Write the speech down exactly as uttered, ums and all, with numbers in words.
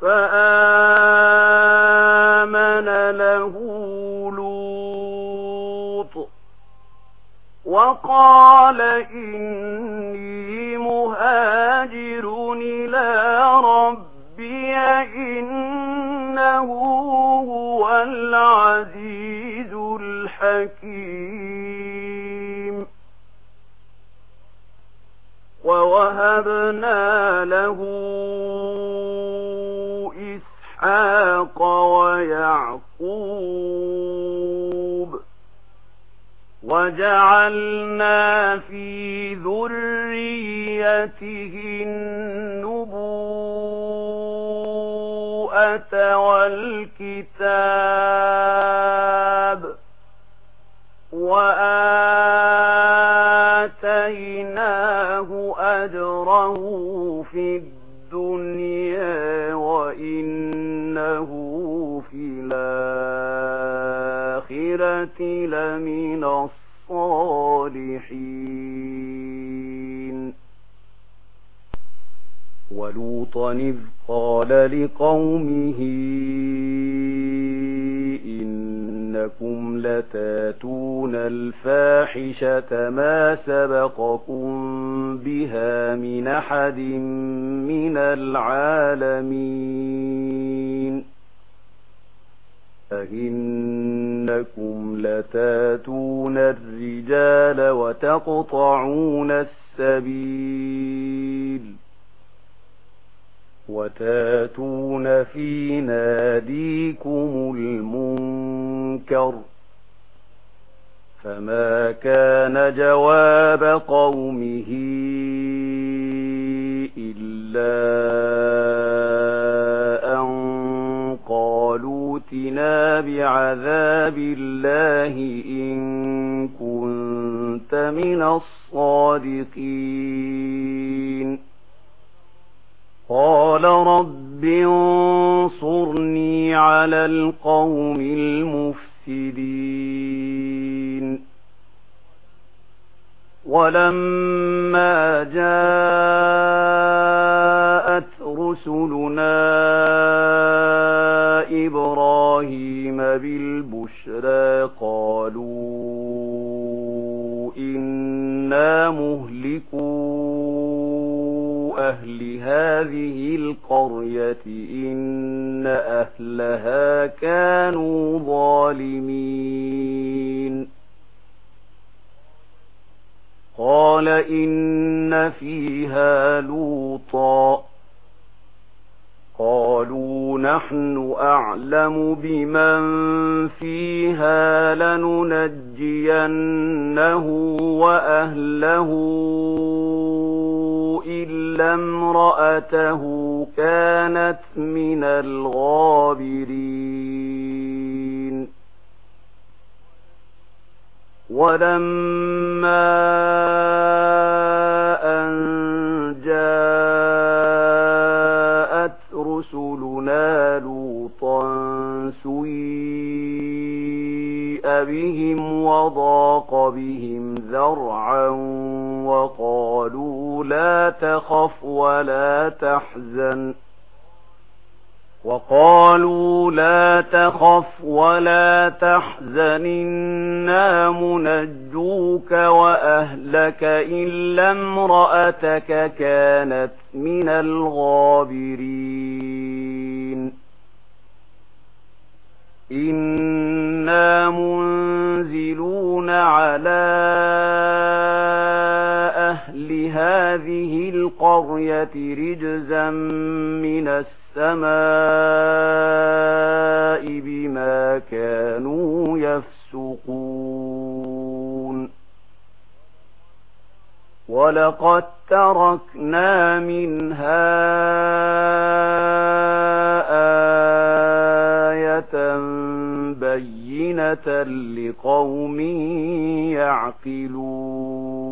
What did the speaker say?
فآمن له لوط وقال إني مهاجر إلى ربي إنه هو العزيز الحكيم ووهبنا له إسحاق ويعقوب وجعلنا في ذريته النبوءة والكتاب وآتيناه أجره في الدنيا وإنه في الآخرة لمن الصالحين ولوطا إذ قال لقومه إنكم لتاتون الفاحشة ما سبقكم بها من أحد من العالمين أئنكم لتاتون الرجال وتقطعون السبيل وتاتون في ناديكم المنكر فما كان جواب قومه إلا أن قالوا ائتنا بعذاب الله إن كنت من الصادقين قال رب انصرني على القوم المفسدين ولما جاءت رسلنا إبراهيم بالبشرى قالوا إنا مهلكو أهل هذه القرية إن أهلها كانوا ظالمين قال إن فيها لوطا قالوا نحن أعلم بمن فيها لننجينه وأهله إلا امرأته كانت من الغابرين ولما أن جاءت رسلنا لوطا سيء بهم وضاق بهم ذرعا وقالوا لا تخف ولا تحزن وقالوا لا تخف ولا تحزن إنا منجوك وأهلك إلا امرأتك كانت من الغابرين إنا منزلون على أهل هذه القرية رجزا من السماء بما كانوا يفسقون ولقد تركنا منها آية بينة لقوم يعقلون